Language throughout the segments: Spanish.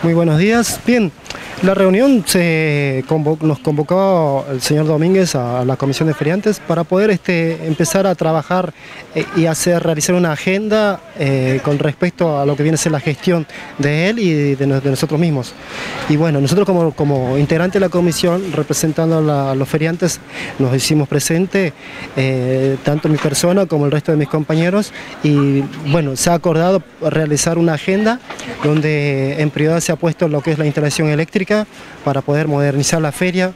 Muy buenos días. Bien, la reunión nos convocó el señor Domínguez a la Comisión de Feriantes para poder empezar a trabajar y realizar una agenda con respecto a lo que viene a ser la gestión de él y de nosotros mismos. Y bueno, nosotros como integrante de la comisión, representando a los feriantes, nos hicimos presente, tanto mi persona como el resto de mis compañeros, y bueno, se ha acordado realizar una agenda donde en prioridad se ha puesto lo que es la instalación eléctrica para poder modernizar la feria,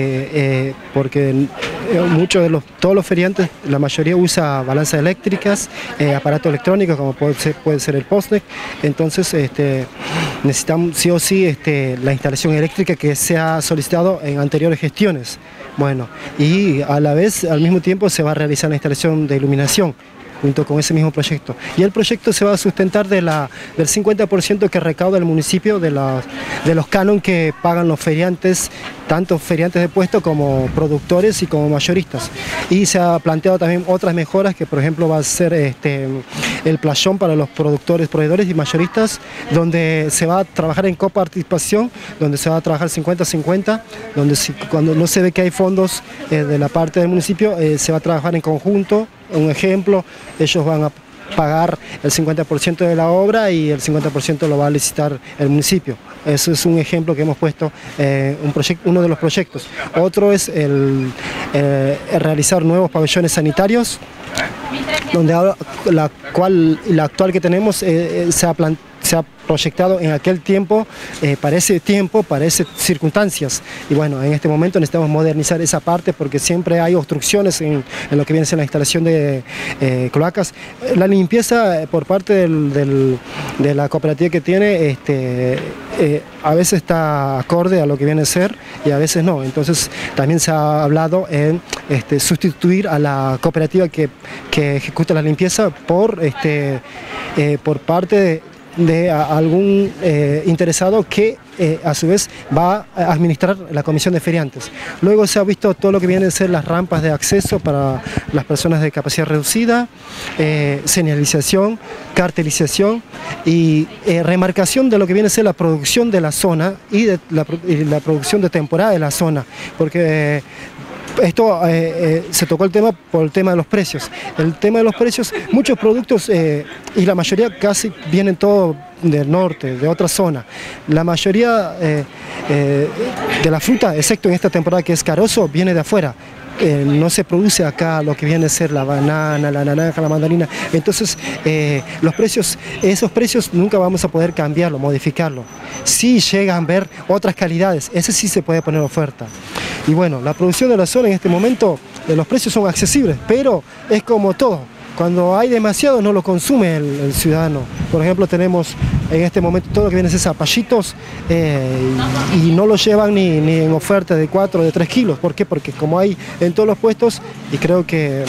porque todos los feriantes, la mayoría usa balanzas eléctricas, aparatos electrónicos como puede ser el POSNEC. Entonces necesitamos sí o sí la instalación eléctrica que se ha solicitado en anteriores gestiones. Bueno, y al mismo tiempo se va a realizar la instalación de iluminación junto con ese mismo proyecto. Y el proyecto se va a sustentar del 50% que recauda el municipio de los cánones que pagan los feriantes, tanto feriantes de puesto como productores y como mayoristas. Y se ha planteado también otras mejoras, que por ejemplo va a ser el playón para los proveedores y mayoristas, donde se va a trabajar en coparticipación, donde se va a trabajar 50-50, donde cuando no se ve que hay fondos de la parte del municipio, se va a trabajar en conjunto. Un ejemplo, ellos van a pagar el 50% de la obra y el 50% lo va a licitar el municipio. Eso es un ejemplo que hemos puesto, uno de los proyectos. Otro es el realizar nuevos pabellones sanitarios, donde ahora, la actual que tenemos se ha proyectado en aquel tiempo, para esas circunstancias. Y bueno, en este momento necesitamos modernizar esa parte porque siempre hay obstrucciones en lo que viene a ser la instalación de cloacas. La limpieza por parte de la cooperativa que tiene, a veces está acorde a lo que viene a ser y a veces no. Entonces también se ha hablado en sustituir a la cooperativa que ejecuta la limpieza por parte de algún interesado que a su vez va a administrar la comisión de feriantes. Luego se ha visto todo lo que vienen a ser las rampas de acceso para las personas de capacidad reducida, señalización, cartelización y remarcación de lo que viene a ser la producción de la zona y la producción de temporada de la zona, porque esto se tocó el tema por el tema de los precios. El tema de los precios, muchos productos y la mayoría casi vienen todos del norte, de otra zona. La mayoría de la fruta, excepto en esta temporada que es carozo, viene de afuera. No se produce acá lo que viene a ser la banana, la naranja, la mandarina. Entonces esos precios nunca vamos a poder cambiarlo, modificarlo. Si llegan a ver otras calidades, ese sí se puede poner oferta. Y bueno, la producción de la zona en este momento, los precios son accesibles, pero es como todo. Cuando hay demasiado no lo consume el ciudadano. Por ejemplo, tenemos en este momento todo lo que viene a ser zapallitos y no lo llevan ni en oferta de 4 o de 3 kilos. ¿Por qué? Porque como hay en todos los puestos, y creo que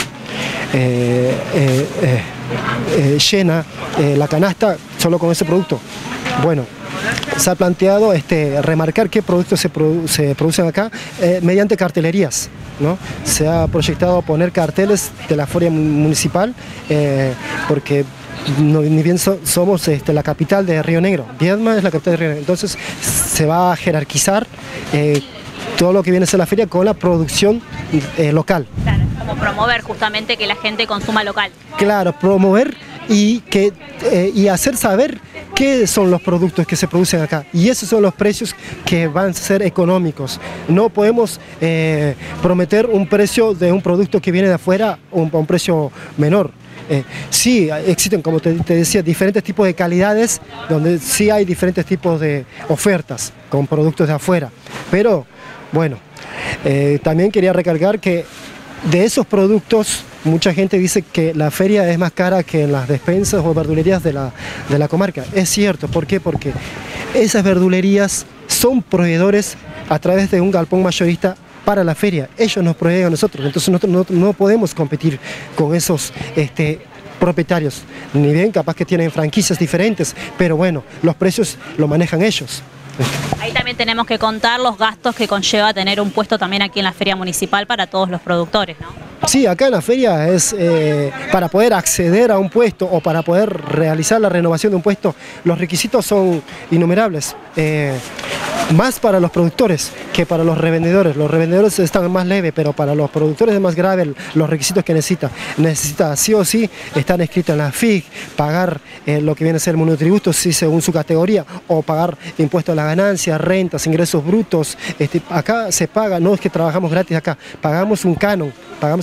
llena la canasta solo con ese producto. Bueno, se ha planteado remarcar qué productos se producen acá mediante cartelerías, ¿no? Se ha proyectado poner carteles de la feria municipal, porque ni bien somos la capital de Río Negro. Viedma es la capital de Río Negro. Entonces se va a jerarquizar todo lo que viene a ser la feria con la producción local. Claro, como promover justamente que la gente consuma local. Claro, promover y hacer saber qué son los productos que se producen acá, y esos son los precios que van a ser económicos. No podemos prometer un precio de un producto que viene de afuera a un precio menor. Sí, existen, como te decía, diferentes tipos de calidades, donde sí hay diferentes tipos de ofertas con productos de afuera, pero bueno, también quería recalcar que de esos productos, mucha gente dice que la feria es más cara que en las despensas o verdulerías de la comarca. Es cierto, ¿por qué? Porque esas verdulerías son proveedores a través de un galpón mayorista para la feria. Ellos nos proveen a nosotros, entonces nosotros no podemos competir con esos propietarios. Ni bien, capaz que tienen franquicias diferentes, pero bueno, los precios los manejan ellos. Ahí también tenemos que contar los gastos que conlleva tener un puesto también aquí en la feria municipal para todos los productores, ¿no? Sí, acá en la feria es para poder acceder a un puesto o para poder realizar la renovación de un puesto, los requisitos son innumerables. Más para los productores que para los revendedores. Los revendedores están más leves, pero para los productores es más grave los requisitos que necesita. Necesita sí o sí estar inscrito en la FIG, pagar lo que viene a ser el monotributo, sí, según su categoría, o pagar impuestos a la ganancia, rentas, ingresos brutos. Acá se paga, no es que trabajamos gratis acá, pagamos un canon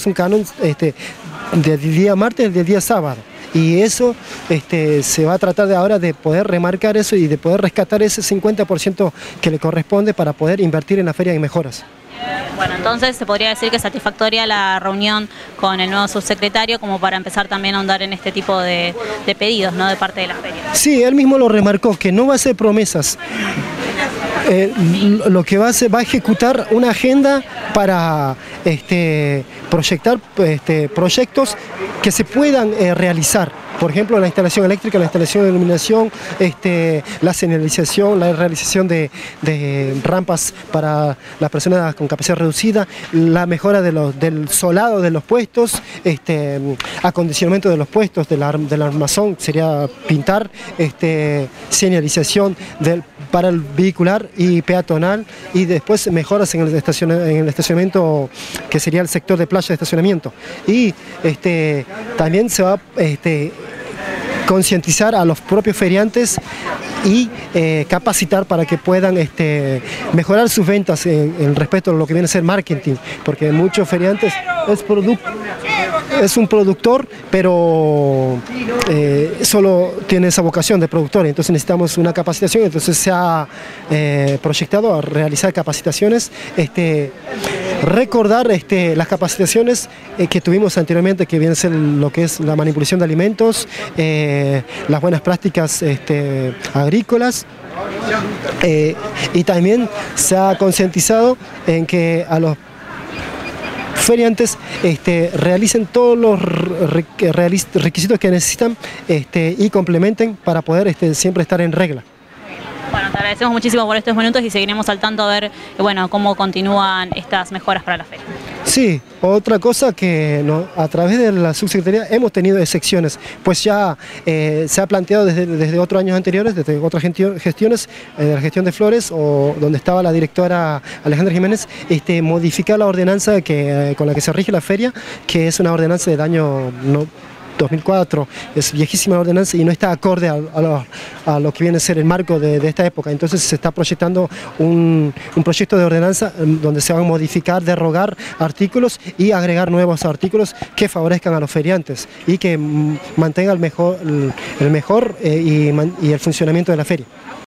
del día martes del día sábado. Y eso se va a tratar de ahora de poder remarcar eso y de poder rescatar ese 50% que le corresponde para poder invertir en la feria en mejoras. Bueno, entonces se podría decir que es satisfactoria la reunión con el nuevo subsecretario como para empezar también a ahondar en este tipo de pedidos, ¿no?, de parte de la feria. Sí, él mismo lo remarcó, que no va a hacer promesas. Lo que va a ejecutar una agenda para proyectar proyectos que se puedan realizar. Por ejemplo, la instalación eléctrica, la instalación de iluminación, la señalización, la realización de rampas para las personas con capacidad reducida, la mejora del solado de los puestos, acondicionamiento de los puestos, del armazón, sería pintar, señalización para el vehicular y peatonal, y después mejoras en el estacionamiento, que sería el sector de playa de estacionamiento. Y también se va a concientizar a los propios feriantes y capacitar para que puedan mejorar sus ventas en respecto a lo que viene a ser marketing, porque muchos feriantes es un productor, pero solo tiene esa vocación de productor, entonces necesitamos una capacitación. Entonces se ha proyectado a realizar capacitaciones, recordar las capacitaciones que tuvimos anteriormente, que viene a ser lo que es la manipulación de alimentos, las buenas prácticas agrícolas, y también se ha concientizado en que a los feriantes realicen todos los requisitos que necesitan y complementen para poder siempre estar en regla. Bueno, te agradecemos muchísimo por estos minutos y seguiremos al tanto a ver cómo continúan estas mejoras para la feria. Sí, otra cosa que a través de la subsecretaría hemos tenido excepciones, pues ya se ha planteado desde otros años anteriores, desde otras gestiones, la gestión de Flores, o donde estaba la directora Alejandra Jiménez, modificar la ordenanza con la que se rige la feria, que es una ordenanza del año 2004, es viejísima la ordenanza y no está acorde a lo que viene a ser el marco de esta época. Entonces se está proyectando un proyecto de ordenanza donde se van a modificar, derogar artículos y agregar nuevos artículos que favorezcan a los feriantes y que mantengan el mejor y el funcionamiento de la feria.